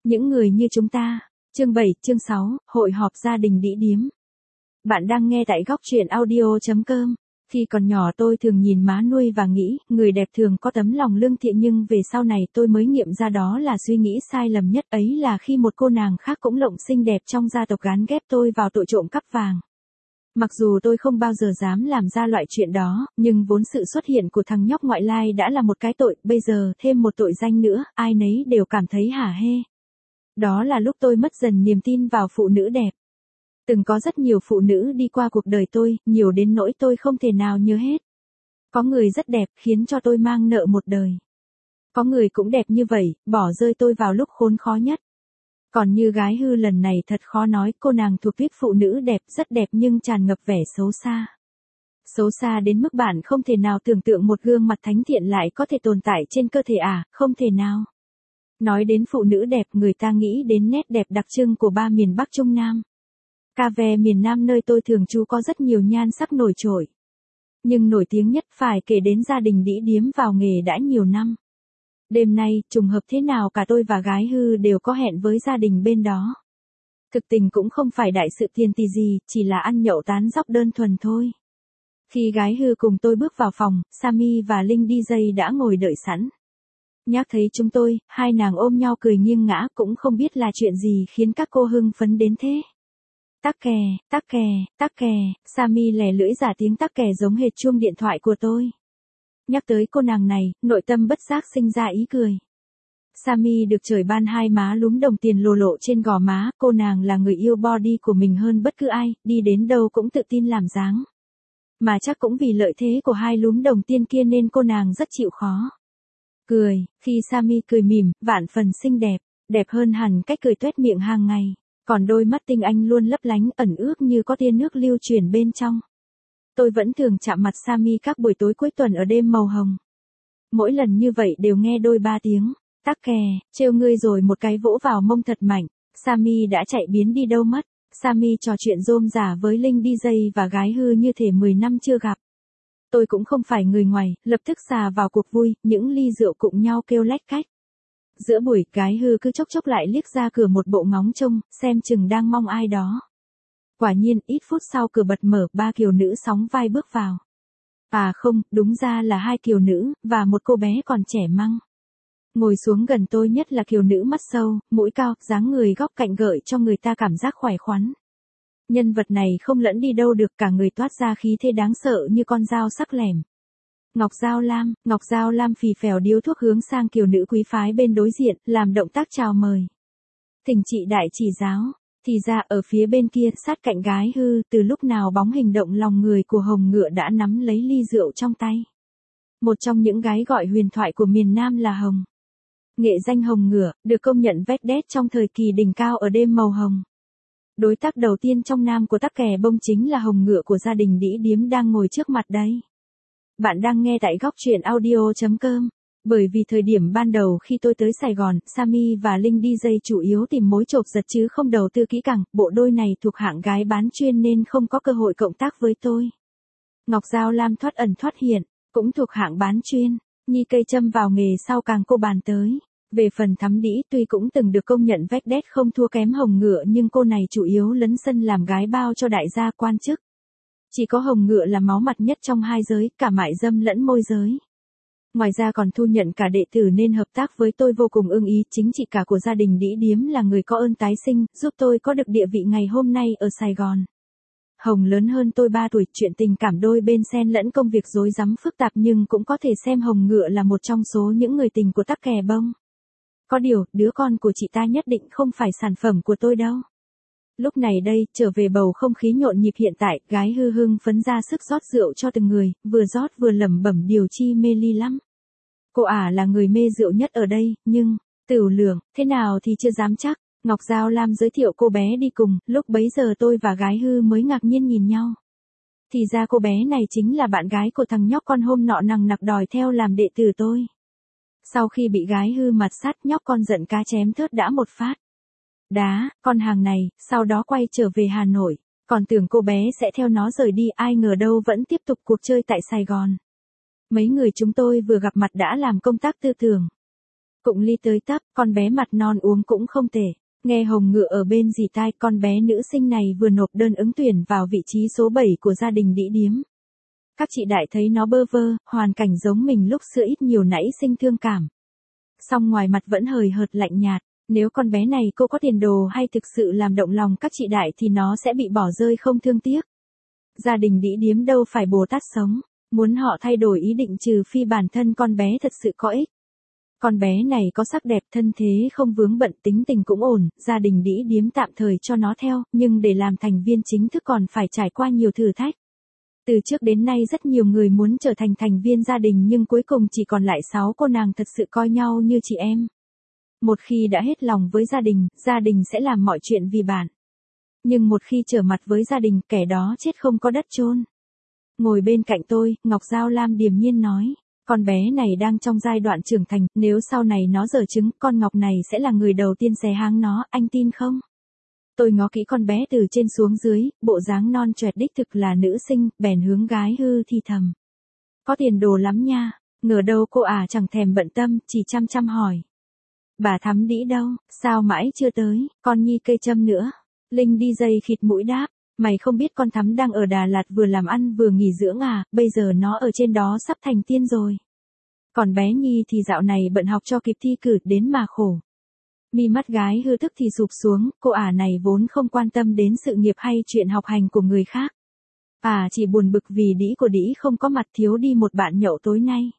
Những người như chúng ta. Chương 7, chương 6, hội họp gia đình đĩ điếm. Bạn đang nghe tại góc truyện audio.com. Khi còn nhỏ tôi thường nhìn má nuôi và nghĩ, người đẹp thường có tấm lòng lương thiện, nhưng về sau này tôi mới nghiệm ra đó là suy nghĩ sai lầm nhất, ấy là khi một cô nàng khác cũng lộng xinh đẹp trong gia tộc gán ghép tôi vào tội trộm cắp vàng. Mặc dù tôi không bao giờ dám làm ra loại chuyện đó, nhưng vốn sự xuất hiện của thằng nhóc ngoại lai đã là một cái tội, bây giờ thêm một tội danh nữa, ai nấy đều cảm thấy hả hê. Đó là lúc tôi mất dần niềm tin vào phụ nữ đẹp. Từng có rất nhiều phụ nữ đi qua cuộc đời tôi, nhiều đến nỗi tôi không thể nào nhớ hết. Có người rất đẹp, khiến cho tôi mang nợ một đời. Có người cũng đẹp như vậy, bỏ rơi tôi vào lúc khốn khó nhất. Còn như gái hư lần này thật khó nói, cô nàng thuộc tuýp phụ nữ đẹp, rất đẹp nhưng tràn ngập vẻ xấu xa. Xấu xa đến mức bạn không thể nào tưởng tượng một gương mặt thánh thiện lại có thể tồn tại trên cơ thể không thể nào. Nói đến phụ nữ đẹp, người ta nghĩ đến nét đẹp đặc trưng của ba miền Bắc Trung Nam. Ca Ve miền Nam nơi tôi thường trú có rất nhiều nhan sắc nổi trội. Nhưng nổi tiếng nhất phải kể đến gia đình đĩ điếm vào nghề đã nhiều năm. Đêm nay, trùng hợp thế nào cả tôi và gái hư đều có hẹn với gia đình bên đó. Thực tình cũng không phải đại sự tiền tỷ gì, chỉ là ăn nhậu tán dóc đơn thuần thôi. Khi gái hư cùng tôi bước vào phòng, Sammy và Linh DJ đã ngồi đợi sẵn. Nhắc thấy chúng tôi, hai nàng ôm nhau cười nghiêng ngã, cũng không biết là chuyện gì khiến các cô hưng phấn đến thế. Tắc kè, tắc kè, tắc kè, Sammy lè lưỡi giả tiếng tắc kè giống hệt chuông điện thoại của tôi. Nhắc tới cô nàng này, nội tâm bất giác sinh ra ý cười. Sammy được trời ban hai má lúm đồng tiền lồ lộ trên gò má, cô nàng là người yêu body của mình hơn bất cứ ai, đi đến đâu cũng tự tin làm dáng. Mà chắc cũng vì lợi thế của hai lúm đồng tiền kia nên cô nàng rất chịu khó. Cười, khi Sammy cười mỉm, vạn phần xinh đẹp, đẹp hơn hẳn cách cười tuét miệng hàng ngày. Còn đôi mắt tinh anh luôn lấp lánh ẩn ước như có tia nước lưu chuyển bên trong. Tôi vẫn thường chạm mặt Sammy các buổi tối cuối tuần ở đêm màu hồng. Mỗi lần như vậy đều nghe đôi ba tiếng, tắc kè, trêu ngươi rồi một cái vỗ vào mông thật mạnh. Sammy đã chạy biến đi đâu mất. Sammy trò chuyện rôm rả với Linh DJ và gái hư như thể 10 năm chưa gặp. Tôi cũng không phải người ngoài, lập tức xà vào cuộc vui, những ly rượu cùng nhau kêu lách cách. Giữa buổi, gái hư cứ chốc chốc lại liếc ra cửa một bộ ngóng trông, xem chừng đang mong ai đó. Quả nhiên, ít phút sau cửa bật mở, ba kiều nữ sóng vai bước vào. À không, đúng ra là hai kiều nữ, và một cô bé còn trẻ măng. Ngồi xuống gần tôi nhất là kiều nữ mắt sâu, mũi cao, dáng người góc cạnh gợi cho người ta cảm giác khỏe khoắn. Nhân vật này không lẫn đi đâu được, cả người toát ra khí thế đáng sợ như con dao sắc lẻm. Ngọc Giao Lam phì phèo điếu thuốc hướng sang kiều nữ quý phái bên đối diện, làm động tác chào mời. Thỉnh chị đại chỉ giáo. Thì ra ở phía bên kia, sát cạnh gái hư, từ lúc nào bóng hình động lòng người của Hồng Ngựa đã nắm lấy ly rượu trong tay. Một trong những gái gọi huyền thoại của miền Nam là Hồng. Nghệ danh Hồng Ngựa, được công nhận vét đét trong thời kỳ đỉnh cao ở đêm màu hồng. Đối tác đầu tiên trong nam của tắc kè bông chính là Hồng Ngựa của gia đình đĩ điếm đang ngồi trước mặt đây. Bạn đang nghe tại góc truyện audio.com. Bởi vì thời điểm ban đầu khi tôi tới Sài Gòn, Sammy và Linh DJ chủ yếu tìm mối chộp giật chứ không đầu tư kỹ càng, bộ đôi này thuộc hạng gái bán chuyên nên không có cơ hội cộng tác với tôi. Ngọc Giao Lam thoát ẩn thoát hiện, cũng thuộc hạng bán chuyên, nhi cây châm vào nghề sau càng cô bàn tới. Về phần thắm đĩ tuy cũng từng được công nhận vét đét không thua kém Hồng Ngựa nhưng cô này chủ yếu lấn sân làm gái bao cho đại gia quan chức. Chỉ có Hồng Ngựa là máu mặt nhất trong hai giới, cả mại dâm lẫn môi giới. Ngoài ra còn thu nhận cả đệ tử nên hợp tác với tôi vô cùng ưng ý, chính chị cả của gia đình đĩ điếm là người có ơn tái sinh, giúp tôi có được địa vị ngày hôm nay ở Sài Gòn. Hồng lớn hơn tôi 3 tuổi, chuyện tình cảm đôi bên xen lẫn công việc rối rắm phức tạp nhưng cũng có thể xem Hồng Ngựa là một trong số những người tình của tắc kè bông. Có điều, đứa con của chị ta nhất định không phải sản phẩm của tôi đâu. Lúc này đây, trở về bầu không khí nhộn nhịp hiện tại, gái hư hưng phấn ra sức rót rượu cho từng người, vừa rót vừa lẩm bẩm điều chi mê ly lắm. Cô là người mê rượu nhất ở đây, nhưng, tửu lượng, thế nào thì chưa dám chắc. Ngọc Giao Lam giới thiệu cô bé đi cùng, lúc bấy giờ tôi và gái hư mới ngạc nhiên nhìn nhau. Thì ra cô bé này chính là bạn gái của thằng nhóc con hôm nọ nằng nặc đòi theo làm đệ tử tôi. Sau khi bị gái hư mặt sát, nhóc con giận cá chém thớt đã một phát. Đá, con hàng này, sau đó quay trở về Hà Nội, còn tưởng cô bé sẽ theo nó rời đi, ai ngờ đâu vẫn tiếp tục cuộc chơi tại Sài Gòn. Mấy người chúng tôi vừa gặp mặt đã làm công tác tư tưởng. Cụng ly tới tấp, con bé mặt non uống cũng không tệ. Nghe Hồng Ngựa ở bên rì tai, con bé nữ sinh này vừa nộp đơn ứng tuyển vào vị trí số 7 của gia đình đĩ điếm. Các chị đại thấy nó bơ vơ, hoàn cảnh giống mình lúc xưa ít nhiều nãy sinh thương cảm. Song ngoài mặt vẫn hời hợt lạnh nhạt, nếu con bé này cô có tiền đồ hay thực sự làm động lòng các chị đại thì nó sẽ bị bỏ rơi không thương tiếc. Gia đình đĩ điếm đâu phải Bồ Tát sống, muốn họ thay đổi ý định trừ phi bản thân con bé thật sự có ích. Con bé này có sắc đẹp, thân thế không vướng bận, tính tình cũng ổn, gia đình đĩ điếm tạm thời cho nó theo, nhưng để làm thành viên chính thức còn phải trải qua nhiều thử thách. Từ trước đến nay rất nhiều người muốn trở thành thành viên gia đình nhưng cuối cùng chỉ còn lại 6 cô nàng thật sự coi nhau như chị em. Một khi đã hết lòng với gia đình sẽ làm mọi chuyện vì bạn. Nhưng một khi trở mặt với gia đình, kẻ đó chết không có đất chôn. Ngồi bên cạnh tôi, Ngọc Giao Lam điềm nhiên nói, con bé này đang trong giai đoạn trưởng thành, nếu sau này nó giở trứng, con Ngọc này sẽ là người đầu tiên xé háng nó, anh tin không? Tôi ngó kỹ con bé từ trên xuống dưới, bộ dáng non choẹt đích thực là nữ sinh, bèn hướng gái hư thì thầm. Có tiền đồ lắm nha, ngờ đâu cô chẳng thèm bận tâm, chỉ chăm chăm hỏi. Bà Thắm Đĩ đâu, sao mãi chưa tới, con Nhi cây châm nữa. Linh đi dây khịt mũi đáp, mày không biết con Thắm đang ở Đà Lạt vừa làm ăn vừa nghỉ dưỡng bây giờ nó ở trên đó sắp thành tiên rồi. Còn bé Nhi thì dạo này bận học cho kịp thi cử đến mà khổ. Mi mắt gái hư tức thì sụp xuống, cô này vốn không quan tâm đến sự nghiệp hay chuyện học hành của người khác. Chỉ buồn bực vì Đĩ của Đĩ không có mặt, thiếu đi một bạn nhậu tối nay.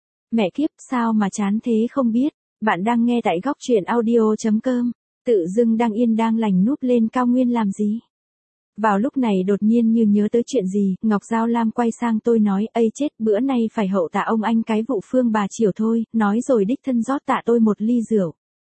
Mẹ kiếp, sao mà chán thế không biết, bạn đang nghe tại góc truyện audio.com, tự dưng đang yên đang lành núp lên cao nguyên làm gì. Vào lúc này đột nhiên như nhớ tới chuyện gì, Ngọc Giao Lam quay sang tôi nói, ây chết, bữa nay phải hậu tạ ông anh cái vụ Phương bà Chiểu thôi, nói rồi đích thân rót tạ tôi một ly rượu.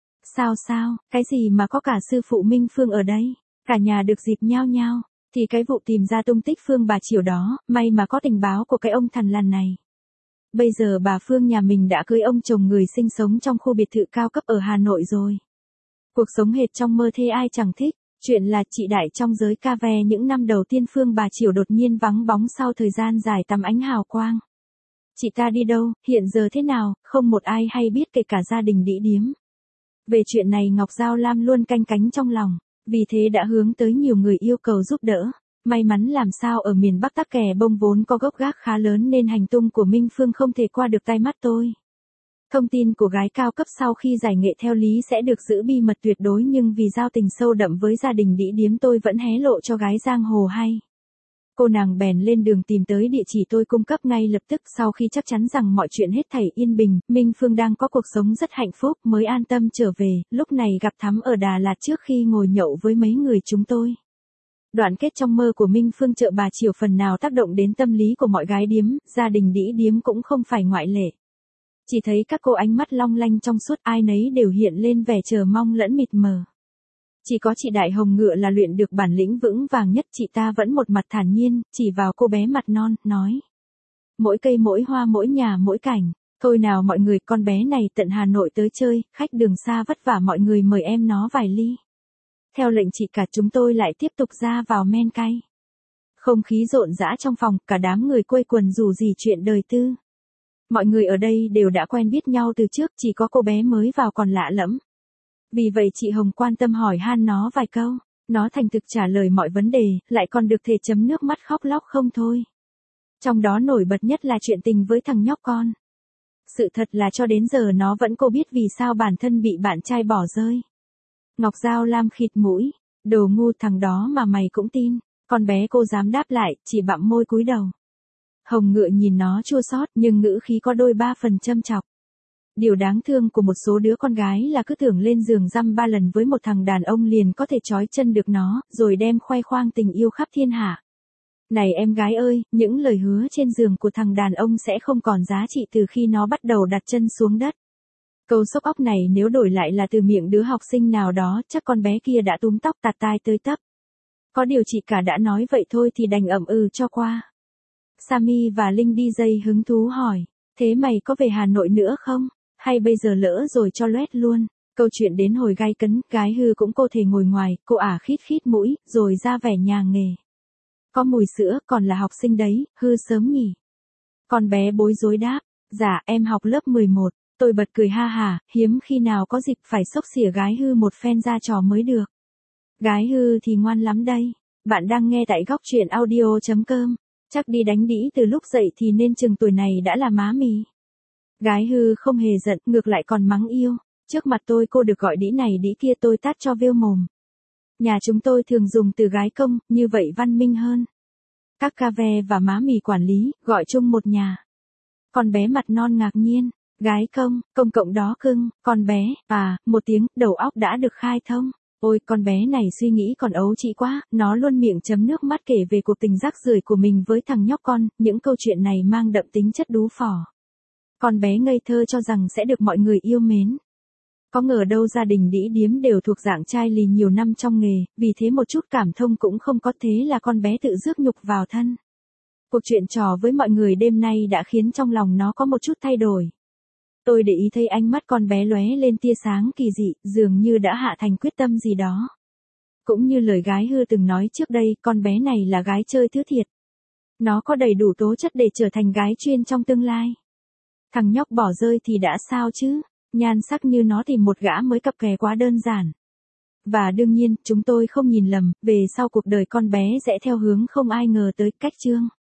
Sao, cái gì mà có cả sư phụ Minh Phương ở đây, cả nhà được dịp nhao nhao, thì cái vụ tìm ra tung tích Phương bà Chiểu đó, may mà có tình báo của cái ông thằn lằn này. Bây giờ bà Phương nhà mình đã cưới ông chồng người sinh sống trong khu biệt thự cao cấp ở Hà Nội rồi. Cuộc sống hệt trong mơ thế ai chẳng thích, chuyện là chị đại trong giới ca ve những năm đầu tiên Phương bà Chiểu đột nhiên vắng bóng sau thời gian dài tắm ánh hào quang. Chị ta đi đâu, hiện giờ thế nào, không một ai hay biết kể cả gia đình đĩ điếm. Về chuyện này Ngọc Giao Lam luôn canh cánh trong lòng, vì thế đã hướng tới nhiều người yêu cầu giúp đỡ. May mắn làm sao ở miền Bắc Tắc Kè Bông vốn có gốc gác khá lớn nên hành tung của Minh Phương không thể qua được tai mắt tôi. Thông tin của gái cao cấp sau khi giải nghệ theo lý sẽ được giữ bí mật tuyệt đối nhưng vì giao tình sâu đậm với gia đình đĩ điếm tôi vẫn hé lộ cho gái giang hồ hay. Cô nàng bèn lên đường tìm tới địa chỉ tôi cung cấp ngay lập tức sau khi chắc chắn rằng mọi chuyện hết thảy yên bình, Minh Phương đang có cuộc sống rất hạnh phúc mới an tâm trở về, lúc này gặp Thắm ở Đà Lạt trước khi ngồi nhậu với mấy người chúng tôi. Đoạn kết trong mơ của Minh Phương chợ bà Chiểu phần nào tác động đến tâm lý của mọi gái điếm, gia đình đĩ điếm cũng không phải ngoại lệ. Chỉ thấy các cô ánh mắt long lanh trong suốt ai nấy đều hiện lên vẻ chờ mong lẫn mịt mờ. Chỉ có chị Đại Hồng Ngựa là luyện được bản lĩnh vững vàng nhất, chị ta vẫn một mặt thản nhiên, chỉ vào cô bé mặt non, nói. Mỗi cây mỗi hoa mỗi nhà mỗi cảnh, thôi nào mọi người, con bé này tận Hà Nội tới chơi, khách đường xa vất vả mọi người mời em nó vài ly. Theo lệnh chị cả chúng tôi lại tiếp tục ra vào men cay. Không khí rộn rã trong phòng, cả đám người quây quần rủ rỉ chuyện đời tư. Mọi người ở đây đều đã quen biết nhau từ trước, chỉ có cô bé mới vào còn lạ lẫm. Vì vậy chị Hồng quan tâm hỏi han nó vài câu, nó thành thực trả lời mọi vấn đề, lại còn được thể chấm nước mắt khóc lóc không thôi. Trong đó nổi bật nhất là chuyện tình với thằng nhóc con. Sự thật là cho đến giờ nó vẫn không biết vì sao bản thân bị bạn trai bỏ rơi. Ngọc Giao Lam khịt mũi, đồ ngu, thằng đó mà mày cũng tin. Con bé cô dám đáp lại, chỉ bặm môi cúi đầu. Hồng Ngựa nhìn nó chua xót nhưng ngữ khí có đôi ba phần châm chọc. Điều đáng thương của một số đứa con gái là cứ tưởng lên giường dăm 3 lần với một thằng đàn ông liền có thể trói chân được nó, rồi đem khoe khoang tình yêu khắp thiên hạ. Này em gái ơi, những lời hứa trên giường của thằng đàn ông sẽ không còn giá trị từ khi nó bắt đầu đặt chân xuống đất. Câu sốc óc này nếu đổi lại là từ miệng đứa học sinh nào đó, chắc con bé kia đã túm tóc tạt tai tới tấp. Có điều chị cả đã nói vậy thôi thì đành ậm ừ cho qua. Sammy và Linh đi dây hứng thú hỏi, thế mày có về Hà Nội nữa không? Hay bây giờ lỡ rồi cho loét luôn? Câu chuyện đến hồi gay cấn, gái hư cũng cô thể ngồi ngoài, cô khít khít mũi, rồi ra vẻ nhà nghề. Có mùi sữa, còn là học sinh đấy, hư sớm nhỉ? Con bé bối rối đáp, dạ em học lớp 11. Tôi bật cười ha hả, hiếm khi nào có dịp phải xốc xỉa gái hư một phen ra trò mới được. Gái hư thì ngoan lắm đây. Bạn đang nghe tại góc truyện audio.com. Chắc đi đánh đĩ từ lúc dậy thì nên chừng tuổi này đã là má mì. Gái hư không hề giận, ngược lại còn mắng yêu. Trước mặt tôi cô được gọi đĩ này đĩ kia tôi tát cho vêu mồm. Nhà chúng tôi thường dùng từ gái công, như vậy văn minh hơn. Các ca ve và má mì quản lý, gọi chung một nhà. Con bé mặt non ngạc nhiên. Gái công, công cộng đó cưng, con bé, một tiếng, đầu óc đã được khai thông. Ôi, con bé này suy nghĩ còn ấu trĩ quá, nó luôn miệng chấm nước mắt kể về cuộc tình rác rưởi của mình với thằng nhóc con, những câu chuyện này mang đậm tính chất đú phỏ. Con bé ngây thơ cho rằng sẽ được mọi người yêu mến. Có ngờ đâu gia đình đĩ điếm đều thuộc dạng trai lì nhiều năm trong nghề, vì thế một chút cảm thông cũng không có, thế là con bé tự rước nhục vào thân. Cuộc chuyện trò với mọi người đêm nay đã khiến trong lòng nó có một chút thay đổi. Tôi để ý thấy ánh mắt con bé lóe lên tia sáng kỳ dị, dường như đã hạ thành quyết tâm gì đó. Cũng như lời gái hư từng nói trước đây, con bé này là gái chơi thứ thiệt. Nó có đầy đủ tố chất để trở thành gái chuyên trong tương lai. Thằng nhóc bỏ rơi thì đã sao chứ, nhan sắc như nó thì một gã mới cặp kè quá đơn giản. Và đương nhiên, chúng tôi không nhìn lầm, về sau cuộc đời con bé sẽ theo hướng không ai ngờ tới cách chương.